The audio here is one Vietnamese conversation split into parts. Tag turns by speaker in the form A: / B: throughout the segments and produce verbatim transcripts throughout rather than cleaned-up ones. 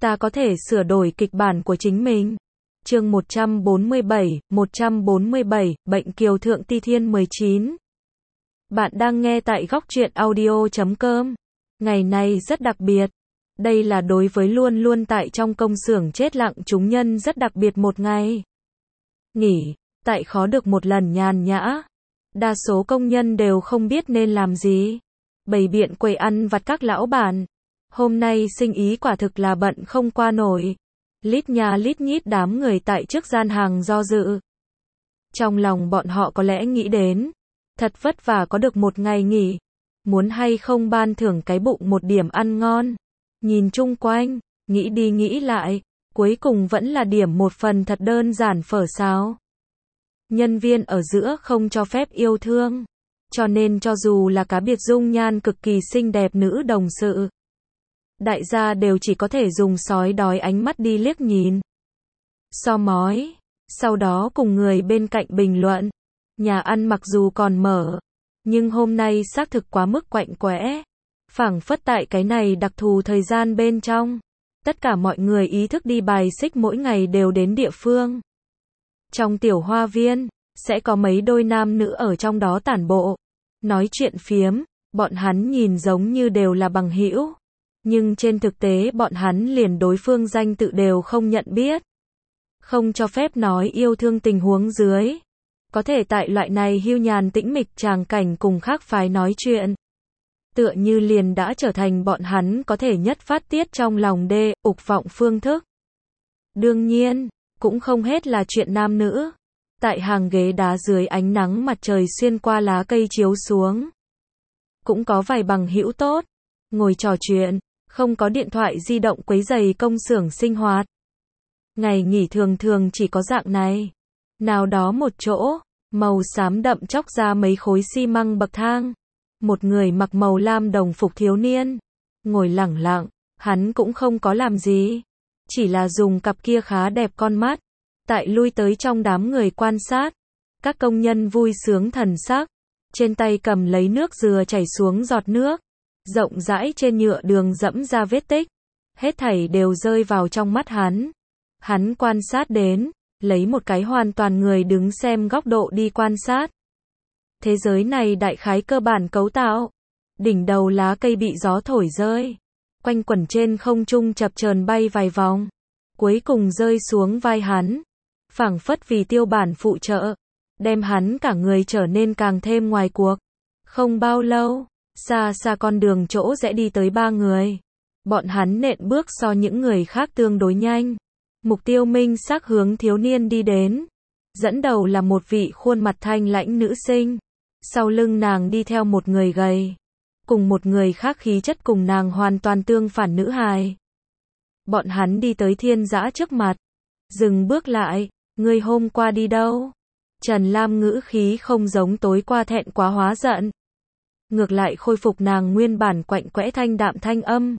A: ta có thể sửa đổi kịch bản của chính mình. Chương một trăm bốn mươi bảy, một trăm bốn mươi bảy, Bệnh Kiều Thượng Ti Thiên mười chín. Bạn đang nghe tại góc truyện audio chấm com. Ngày này rất đặc biệt. Đây là đối với luôn luôn tại trong công xưởng chết lặng chúng nhân rất đặc biệt một ngày. Nghỉ, tại khó được một lần nhàn nhã. Đa số công nhân đều không biết nên làm gì. Bày biện quầy ăn vặt các lão bản. Hôm nay sinh ý quả thực là bận không qua nổi. Lít nhà lít nhít đám người tại trước gian hàng do dự. Trong lòng bọn họ có lẽ nghĩ đến, thật vất vả có được một ngày nghỉ, muốn hay không ban thưởng cái bụng một điểm ăn ngon. Nhìn chung quanh, nghĩ đi nghĩ lại, cuối cùng vẫn là điểm một phần thật đơn giản phở xào. Nhân viên ở giữa không cho phép yêu thương, cho nên cho dù là cá biệt dung nhan cực kỳ xinh đẹp nữ đồng sự, đại gia đều chỉ có thể dùng sói đói ánh mắt đi liếc nhìn. So mói, sau đó cùng người bên cạnh bình luận, nhà ăn mặc dù còn mở, nhưng hôm nay xác thực quá mức quạnh quẽ. Phảng phất tại cái này đặc thù thời gian bên trong, tất cả mọi người ý thức đi bài xích mỗi ngày đều đến địa phương. Trong tiểu hoa viên, sẽ có mấy đôi nam nữ ở trong đó tản bộ, nói chuyện phiếm, bọn hắn nhìn giống như đều là bằng hữu, nhưng trên thực tế bọn hắn liền đối phương danh tự đều không nhận biết. Không cho phép nói yêu thương tình huống dưới, có thể tại loại này hưu nhàn tĩnh mịch tràng cảnh cùng khác phái nói chuyện. Tựa như liền đã trở thành bọn hắn có thể nhất phát tiết trong lòng đê, ục vọng phương thức. Đương nhiên, cũng không hết là chuyện nam nữ. Tại hàng ghế đá dưới ánh nắng mặt trời xuyên qua lá cây chiếu xuống. Cũng có vài bằng hữu tốt, ngồi trò chuyện, không có điện thoại di động quấy rầy công xưởng sinh hoạt. Ngày nghỉ thường thường chỉ có dạng này. Nào đó một chỗ, màu xám đậm chóc ra mấy khối xi măng bậc thang. Một người mặc màu lam đồng phục thiếu niên, ngồi lẳng lặng, hắn cũng không có làm gì, chỉ là dùng cặp kia khá đẹp con mắt, tại lui tới trong đám người quan sát, các công nhân vui sướng thần sắc, trên tay cầm lấy nước dừa chảy xuống giọt nước, rộng rãi trên nhựa đường dẫm ra vết tích, hết thảy đều rơi vào trong mắt hắn. Hắn quan sát đến, lấy một cái hoàn toàn người đứng xem góc độ đi quan sát. Thế giới này đại khái cơ bản cấu tạo. Đỉnh đầu lá cây bị gió thổi rơi, quanh quẩn trên không trung chập chờn bay vài vòng, cuối cùng rơi xuống vai hắn, phảng phất vì tiêu bản phụ trợ, đem hắn cả người trở nên càng thêm ngoài cuộc. Không bao lâu, xa xa con đường chỗ rẽ đi tới ba người. Bọn hắn nện bước so những người khác tương đối nhanh. Mục tiêu minh xác hướng thiếu niên đi đến. Dẫn đầu là một vị khuôn mặt thanh lãnh nữ sinh. Sau lưng nàng đi theo một người gầy, cùng một người khác khí chất cùng nàng hoàn toàn tương phản nữ hài. Bọn hắn đi tới Thiên Dã trước mặt, dừng bước lại, ngươi hôm qua đi đâu? Trần Lam ngữ khí không giống tối qua thẹn quá hóa giận, ngược lại khôi phục nàng nguyên bản quạnh quẽ thanh đạm thanh âm.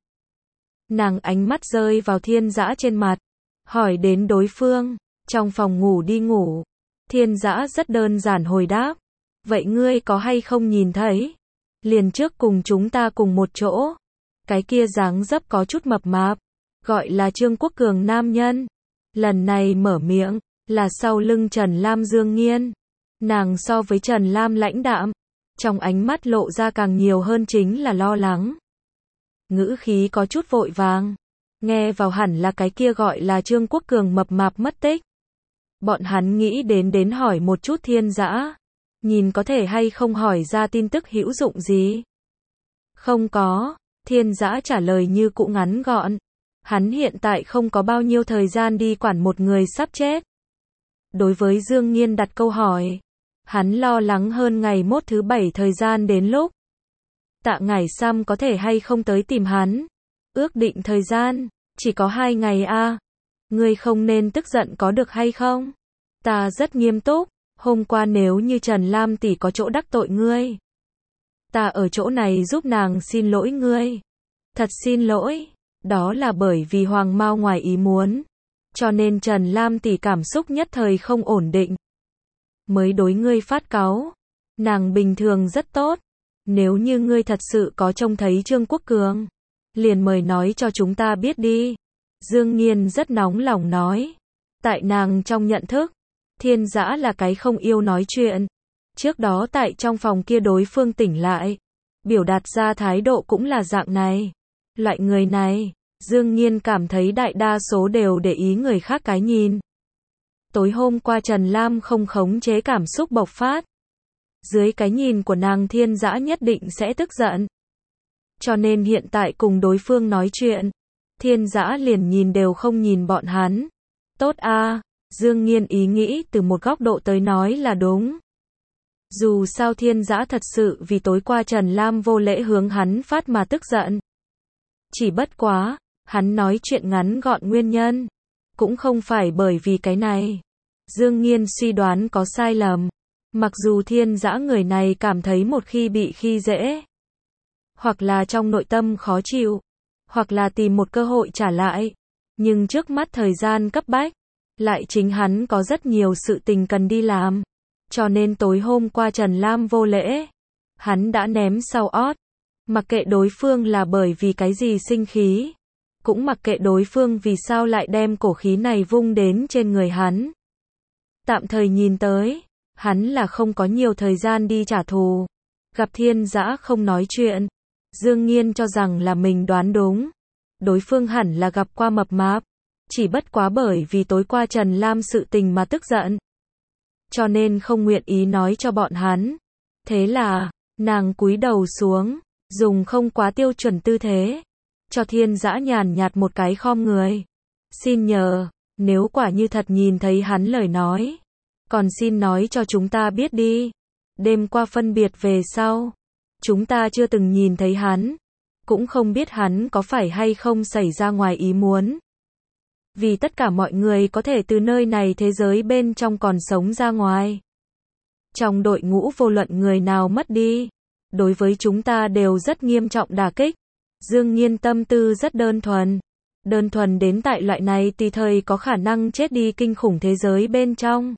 A: Nàng ánh mắt rơi vào Thiên Dã trên mặt, hỏi đến đối phương, trong phòng ngủ đi ngủ. Thiên Dã rất đơn giản hồi đáp, vậy ngươi có hay không nhìn thấy? Liền trước cùng chúng ta cùng một chỗ. Cái kia dáng dấp có chút mập mạp, gọi là Trương Quốc Cường nam nhân. Lần này mở miệng, là sau lưng Trần Lam Dương Nghiên. Nàng so với Trần Lam lãnh đạm, trong ánh mắt lộ ra càng nhiều hơn chính là lo lắng. Ngữ khí có chút vội vàng, nghe vào hẳn là cái kia gọi là Trương Quốc Cường mập mạp mất tích. Bọn hắn nghĩ đến đến hỏi một chút Thiên Dã, nhìn có thể hay không hỏi ra tin tức hữu dụng gì. Không có, Thiên Dã trả lời như cũ ngắn gọn. Hắn hiện tại không có bao nhiêu thời gian đi quản một người sắp chết. Đối với Dương Nghiên đặt câu hỏi, hắn lo lắng hơn ngày mốt thứ bảy thời gian đến lúc. Tạ Ngải Sam có thể hay không tới tìm hắn. Ước định thời gian, chỉ có hai ngày a. À. Ngươi không nên tức giận có được hay không? Ta rất nghiêm túc. Hôm qua nếu như Trần Lam tỷ có chỗ đắc tội ngươi, ta ở chỗ này giúp nàng xin lỗi ngươi. Thật xin lỗi, đó là bởi vì Hoàng Mao ngoài ý muốn, cho nên Trần Lam tỷ cảm xúc nhất thời không ổn định, mới đối ngươi phát cáu. Nàng bình thường rất tốt, nếu như ngươi thật sự có trông thấy Trương Quốc Cường, liền mời nói cho chúng ta biết đi. Dương Nghiên rất nóng lòng nói. Tại nàng trong nhận thức, Thiên Dã là cái không yêu nói chuyện. Trước đó tại trong phòng kia đối phương tỉnh lại, biểu đạt ra thái độ cũng là dạng này. Loại người này, Dương Nghiên cảm thấy đại đa số đều để ý người khác cái nhìn. Tối hôm qua Trần Lam không khống chế cảm xúc bộc phát. Dưới cái nhìn của nàng Thiên Dã nhất định sẽ tức giận. Cho nên hiện tại cùng đối phương nói chuyện, Thiên Dã liền nhìn đều không nhìn bọn hắn. Tốt a, Dương Nghiên ý nghĩ từ một góc độ tới nói là đúng. Dù sao Thiên Dã thật sự vì tối qua Trần Lam vô lễ hướng hắn phát mà tức giận. Chỉ bất quá, hắn nói chuyện ngắn gọn nguyên nhân, cũng không phải bởi vì cái này. Dương Nghiên suy đoán có sai lầm. Mặc dù Thiên Dã người này cảm thấy một khi bị khi dễ, hoặc là trong nội tâm khó chịu, hoặc là tìm một cơ hội trả lại, nhưng trước mắt thời gian cấp bách, lại chính hắn có rất nhiều sự tình cần đi làm. Cho nên tối hôm qua Trần Lam vô lễ, hắn đã ném sau ót. Mặc kệ đối phương là bởi vì cái gì sinh khí, cũng mặc kệ đối phương vì sao lại đem cổ khí này vung đến trên người hắn. Tạm thời nhìn tới, hắn là không có nhiều thời gian đi trả thù. Gặp Thiên Dã không nói chuyện, Dương Nghiên cho rằng là mình đoán đúng. Đối phương hẳn là gặp qua mập mạp, chỉ bất quá bởi vì tối qua Trần Lam sự tình mà tức giận, cho nên không nguyện ý nói cho bọn hắn. Thế là, nàng cúi đầu xuống, dùng không quá tiêu chuẩn tư thế, cho Thiên Dã nhàn nhạt một cái khom người. Xin nhờ, nếu quả như thật nhìn thấy hắn lời nói, còn xin nói cho chúng ta biết đi. Đêm qua phân biệt về sau, chúng ta chưa từng nhìn thấy hắn, cũng không biết hắn có phải hay không xảy ra ngoài ý muốn. Vì tất cả mọi người có thể từ nơi này thế giới bên trong còn sống ra ngoài. Trong đội ngũ vô luận người nào mất đi, đối với chúng ta đều rất nghiêm trọng đả kích. Dương Nghiên tâm tư rất đơn thuần. Đơn thuần đến tại loại này tùy thời có khả năng chết đi kinh khủng thế giới bên trong.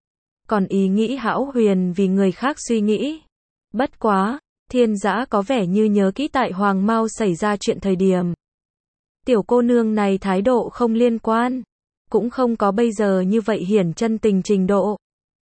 A: Còn ý nghĩ hão huyền vì người khác suy nghĩ. Bất quá, Thiên Dã có vẻ như nhớ kỹ tại Hoàng Mao xảy ra chuyện thời điểm. Tiểu cô nương này thái độ không liên quan, cũng không có bây giờ như vậy hiển chân tình trình độ.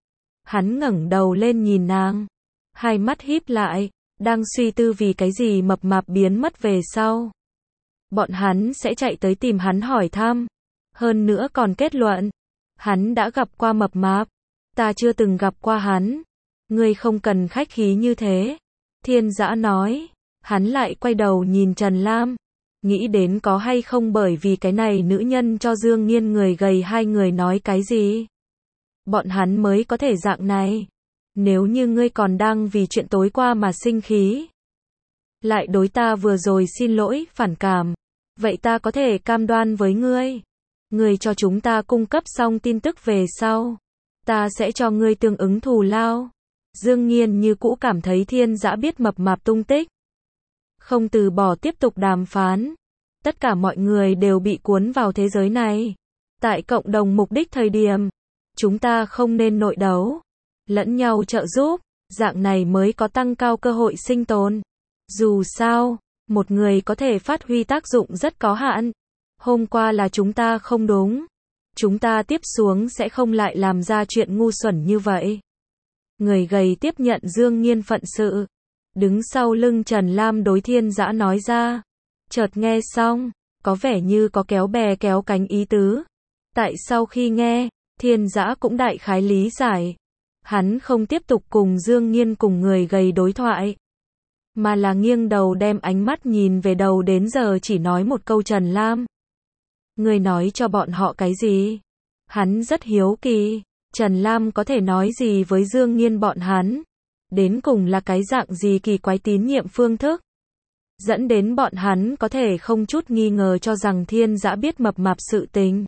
A: Hắn ngẩng đầu lên nhìn nàng, hai mắt híp lại, đang suy tư vì cái gì mập mạp biến mất về sau. Bọn hắn sẽ chạy tới tìm hắn hỏi thăm, hơn nữa còn kết luận, hắn đã gặp qua mập mạp, ta chưa từng gặp qua hắn. Ngươi không cần khách khí như thế. Thiên Dã nói, hắn lại quay đầu nhìn Trần Lam. Nghĩ đến có hay không bởi vì cái này nữ nhân cho Dương Nghiên người gầy hai người nói cái gì. Bọn hắn mới có thể dạng này. Nếu như ngươi còn đang vì chuyện tối qua mà sinh khí, lại đối ta vừa rồi xin lỗi, phản cảm, vậy ta có thể cam đoan với ngươi. Ngươi cho chúng ta cung cấp xong tin tức về sau, ta sẽ cho ngươi tương ứng thù lao. Dương Nghiên như cũ cảm thấy Thiên Dã biết mập mạp tung tích, không từ bỏ tiếp tục đàm phán. Tất cả mọi người đều bị cuốn vào thế giới này. Tại cộng đồng mục đích thời điểm, chúng ta không nên nội đấu, lẫn nhau trợ giúp, dạng này mới có tăng cao cơ hội sinh tồn. Dù sao, một người có thể phát huy tác dụng rất có hạn. Hôm qua là chúng ta không đúng. Chúng ta tiếp xuống sẽ không lại làm ra chuyện ngu xuẩn như vậy. Người gầy tiếp nhận Dương Nghiên phận sự. Đứng sau lưng Trần Lam đối Thiên Dã nói ra. Chợt nghe xong, có vẻ như có kéo bè kéo cánh ý tứ. Tại sau khi nghe, Thiên Dã cũng đại khái lý giải. Hắn không tiếp tục cùng Dương Nghiên cùng người gầy đối thoại, mà là nghiêng đầu đem ánh mắt nhìn về đầu đến giờ chỉ nói một câu Trần Lam. Ngươi nói cho bọn họ cái gì? Hắn rất hiếu kỳ, Trần Lam có thể nói gì với Dương Nghiên bọn hắn? Đến cùng là cái dạng gì kỳ quái tín nhiệm phương thức? Dẫn đến bọn hắn có thể không chút nghi ngờ cho rằng Thiên Dã biết mập mạp sự tình.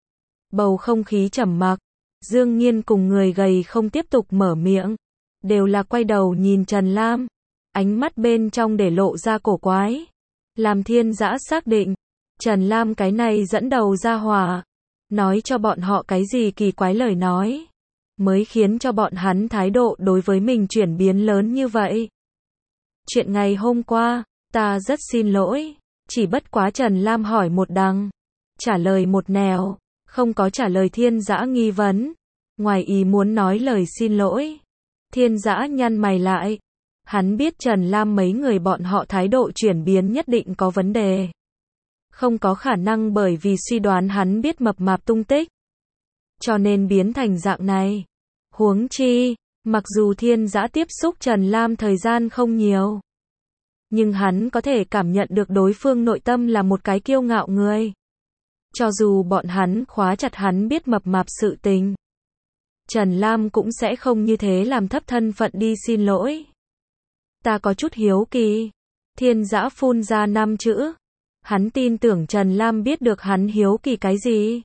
A: Bầu không khí trầm mặc, Dương Nghiên cùng người gầy không tiếp tục mở miệng, đều là quay đầu nhìn Trần Lam, ánh mắt bên trong để lộ ra cổ quái. Làm Thiên Dã xác định, Trần Lam cái này dẫn đầu ra hỏa, nói cho bọn họ cái gì kỳ quái lời nói, mới khiến cho bọn hắn thái độ đối với mình chuyển biến lớn như vậy. Chuyện ngày hôm qua, ta rất xin lỗi, chỉ bất quá Trần Lam hỏi một đằng, trả lời một nẻo, không có trả lời Thiên Dã nghi vấn. Ngoài ý muốn nói lời xin lỗi. Thiên Dã nhăn mày lại. Hắn biết Trần Lam mấy người bọn họ thái độ chuyển biến nhất định có vấn đề. Không có khả năng bởi vì suy đoán hắn biết mập mạp tung tích, cho nên biến thành dạng này. Huống chi, mặc dù Thiên Dã tiếp xúc Trần Lam thời gian không nhiều, nhưng hắn có thể cảm nhận được đối phương nội tâm là một cái kiêu ngạo người. Cho dù bọn hắn khóa chặt hắn biết mập mạp sự tình, Trần Lam cũng sẽ không như thế làm thấp thân phận đi xin lỗi. Ta có chút hiếu kỳ. Thiên Dã phun ra năm chữ. Hắn tin tưởng Trần Lam biết được hắn hiếu kỳ cái gì.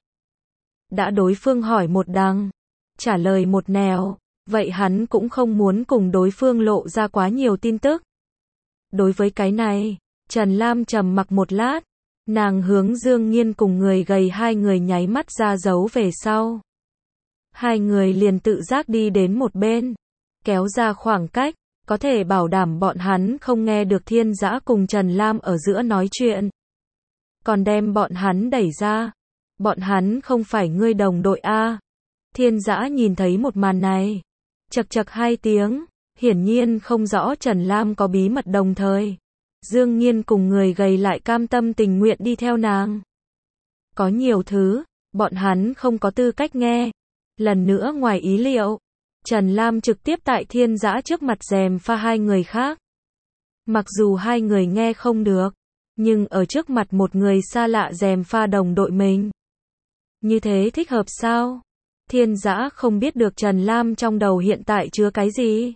A: Đã đối phương hỏi một đằng, trả lời một nẻo, vậy hắn cũng không muốn cùng đối phương lộ ra quá nhiều tin tức. Đối với cái này, Trần Lam trầm mặc một lát, nàng hướng Dương Nghiên cùng người gầy hai người nháy mắt ra dấu về sau. Hai người liền tự giác đi đến một bên, kéo ra khoảng cách, có thể bảo đảm bọn hắn không nghe được Thiên Dã cùng Trần Lam ở giữa nói chuyện. Còn đem bọn hắn đẩy ra. Bọn hắn không phải ngươi đồng đội a? Thiên Dã nhìn thấy một màn này, chậc chậc hai tiếng, hiển nhiên không rõ Trần Lam có bí mật, đồng thời Dương Nghiên cùng người gầy lại cam tâm tình nguyện đi theo nàng. Có nhiều thứ, bọn hắn không có tư cách nghe. Lần nữa ngoài ý liệu, Trần Lam trực tiếp tại Thiên Dã trước mặt gièm pha hai người khác. Mặc dù hai người nghe không được, nhưng ở trước mặt một người xa lạ gièm pha đồng đội mình, như thế thích hợp sao? Thiên Dã không biết được Trần Lam trong đầu hiện tại chứa cái gì.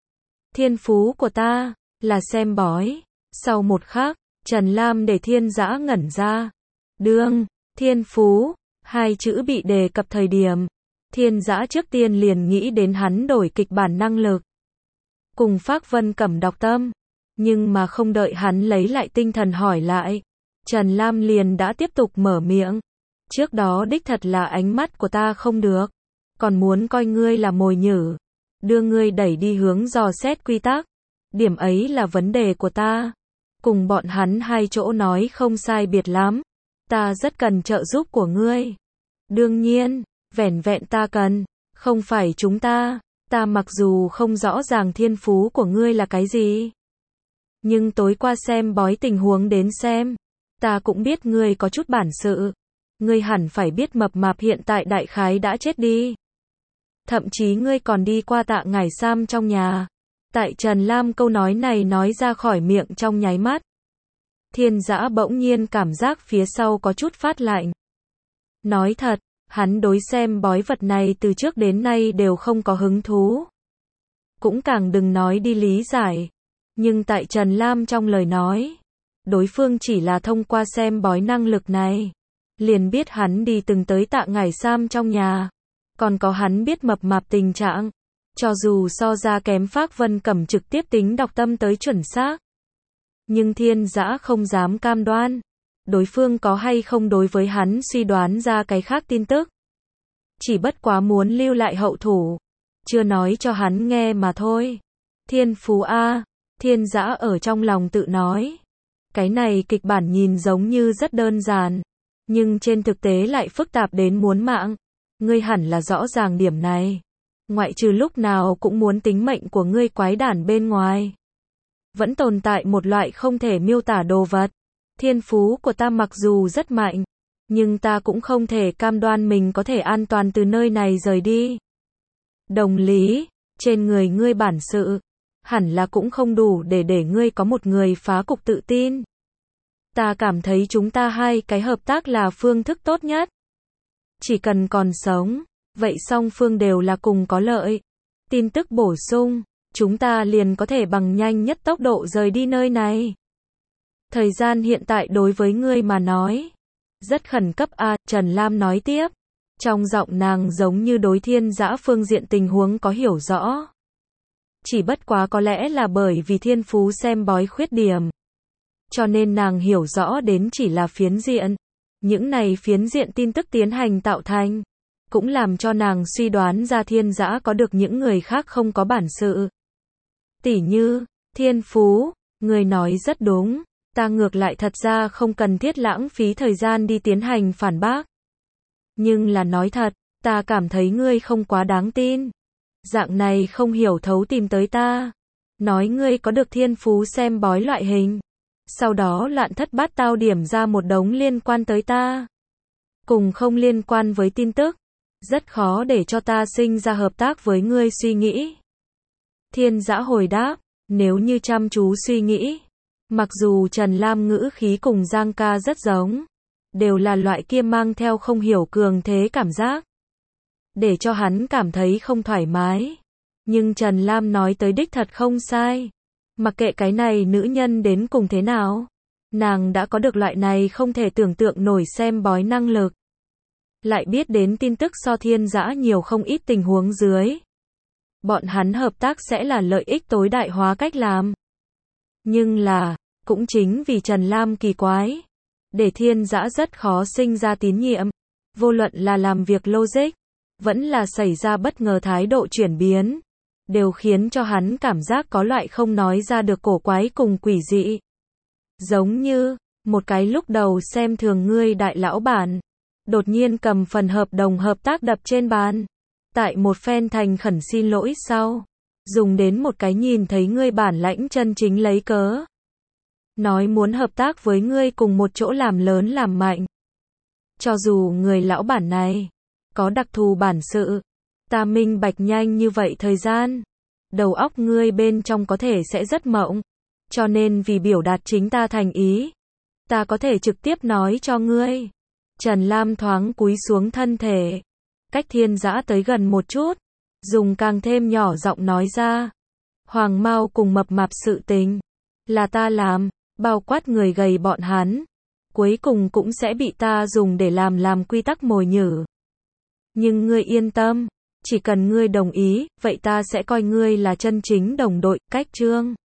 A: Thiên phú của ta là xem bói. Sau một khắc, Trần Lam để Thiên Dã ngẩn ra. Đương, thiên phú, hai chữ bị đề cập thời điểm, Thiên Dã trước tiên liền nghĩ đến hắn đổi kịch bản năng lực. Cùng Phác Vân Cẩm đọc tâm. Nhưng mà không đợi hắn lấy lại tinh thần hỏi lại, Trần Lam liền đã tiếp tục mở miệng. Trước đó đích thật là ánh mắt của ta không được, còn muốn coi ngươi là mồi nhử, đưa ngươi đẩy đi hướng dò xét quy tắc. Điểm ấy là vấn đề của ta. Cùng bọn hắn hai chỗ nói không sai biệt lắm. Ta rất cần trợ giúp của ngươi. Đương nhiên, vẻn vẹn ta cần, không phải chúng ta. Ta mặc dù không rõ ràng thiên phú của ngươi là cái gì, nhưng tối qua xem bói tình huống đến xem, ta cũng biết ngươi có chút bản sự. Ngươi hẳn phải biết mập mạp hiện tại đại khái đã chết đi. Thậm chí ngươi còn đi qua Tạ Ngải Sam trong nhà. Tại Trần Lam câu nói này nói ra khỏi miệng trong nháy mắt, Thiên Dã bỗng nhiên cảm giác phía sau có chút phát lạnh. Nói thật, hắn đối xem bói vật này từ trước đến nay đều không có hứng thú. Cũng càng đừng nói đi lý giải. Nhưng tại Trần Lam trong lời nói, đối phương chỉ là thông qua xem bói năng lực này, liền biết hắn đi từng tới Tạ Ngải Sam trong nhà. Còn có hắn biết mập mạp tình trạng. Cho dù so ra kém Phác Vân Cẩm trực tiếp tính đọc tâm tới chuẩn xác, nhưng Thiên Dã không dám cam đoan đối phương có hay không đối với hắn suy đoán ra cái khác tin tức. Chỉ bất quá muốn lưu lại hậu thủ, chưa nói cho hắn nghe mà thôi. Thiên phú a, Thiên Dã ở trong lòng tự nói. Cái này kịch bản nhìn giống như rất đơn giản, nhưng trên thực tế lại phức tạp đến muốn mạng. Ngươi hẳn là rõ ràng điểm này. Ngoại trừ lúc nào cũng muốn tính mệnh của ngươi quái đản bên ngoài, vẫn tồn tại một loại không thể miêu tả đồ vật. Thiên phú của ta mặc dù rất mạnh, nhưng ta cũng không thể cam đoan mình có thể an toàn từ nơi này rời đi. Đồng lý, trên người ngươi bản sự, hẳn là cũng không đủ để để ngươi có một người phá cục tự tin. Ta cảm thấy chúng ta hai cái hợp tác là phương thức tốt nhất. Chỉ cần còn sống, vậy song phương đều là cùng có lợi. Tin tức bổ sung, chúng ta liền có thể bằng nhanh nhất tốc độ rời đi nơi này. Thời gian hiện tại đối với ngươi mà nói rất khẩn cấp a, à, Trần Lam nói tiếp. Trong giọng nàng giống như đối Thiên Dã phương diện tình huống có hiểu rõ. Chỉ bất quá có lẽ là bởi vì thiên phú xem bói khuyết điểm, cho nên nàng hiểu rõ đến chỉ là phiến diện. Những này phiến diện tin tức tiến hành tạo thành, cũng làm cho nàng suy đoán ra Thiên Dã có được những người khác không có bản sự. Tỉ như, thiên phú, người nói rất đúng. Ta ngược lại thật ra không cần thiết lãng phí thời gian đi tiến hành phản bác. Nhưng là nói thật, ta cảm thấy ngươi không quá đáng tin. Dạng này không hiểu thấu tìm tới ta. Nói ngươi có được thiên phú xem bói loại hình. Sau đó loạn thất bát tao điểm ra một đống liên quan tới ta. Cùng không liên quan với tin tức. Rất khó để cho ta sinh ra hợp tác với ngươi suy nghĩ. Thiên Dã hồi đáp, nếu như chăm chú suy nghĩ. Mặc dù Trần Lam ngữ khí cùng Giang ca rất giống. Đều là loại kia mang theo không hiểu cường thế cảm giác. Để cho hắn cảm thấy không thoải mái. Nhưng Trần Lam nói tới đích thật không sai. Mặc kệ cái này nữ nhân đến cùng thế nào. Nàng đã có được loại này không thể tưởng tượng nổi xem bói năng lực. Lại biết đến tin tức so Thiên Dã nhiều không ít tình huống dưới. Bọn hắn hợp tác sẽ là lợi ích tối đại hóa cách làm. Nhưng là, cũng chính vì Trần Lam kỳ quái. Để Thiên Dã rất khó sinh ra tín nhiệm. Vô luận là làm việc logic, vẫn là xảy ra bất ngờ thái độ chuyển biến. Đều khiến cho hắn cảm giác có loại không nói ra được cổ quái cùng quỷ dị. Giống như, một cái lúc đầu xem thường ngươi đại lão bản. Đột nhiên cầm phần hợp đồng hợp tác đập trên bàn. Tại một phen thành khẩn xin lỗi sau. Dùng đến một cái nhìn thấy ngươi bản lãnh chân chính lấy cớ. Nói muốn hợp tác với ngươi cùng một chỗ làm lớn làm mạnh. Cho dù người lão bản này có đặc thù bản sự, ta minh bạch nhanh như vậy thời gian. Đầu óc ngươi bên trong có thể sẽ rất mộng. Cho nên vì biểu đạt chính ta thành ý. Ta có thể trực tiếp nói cho ngươi. Trần Lam thoáng cúi xuống thân thể. Cách Thiên Dã tới gần một chút. Dùng càng thêm nhỏ giọng nói ra. Hoàng Mao cùng mập mạp sự tình. Là ta làm. Bao quát người gầy bọn hắn. Cuối cùng cũng sẽ bị ta dùng để làm làm quy tắc mồi nhử. Nhưng ngươi yên tâm. Chỉ cần ngươi đồng ý, vậy ta sẽ coi ngươi là chân chính đồng đội, cách chương.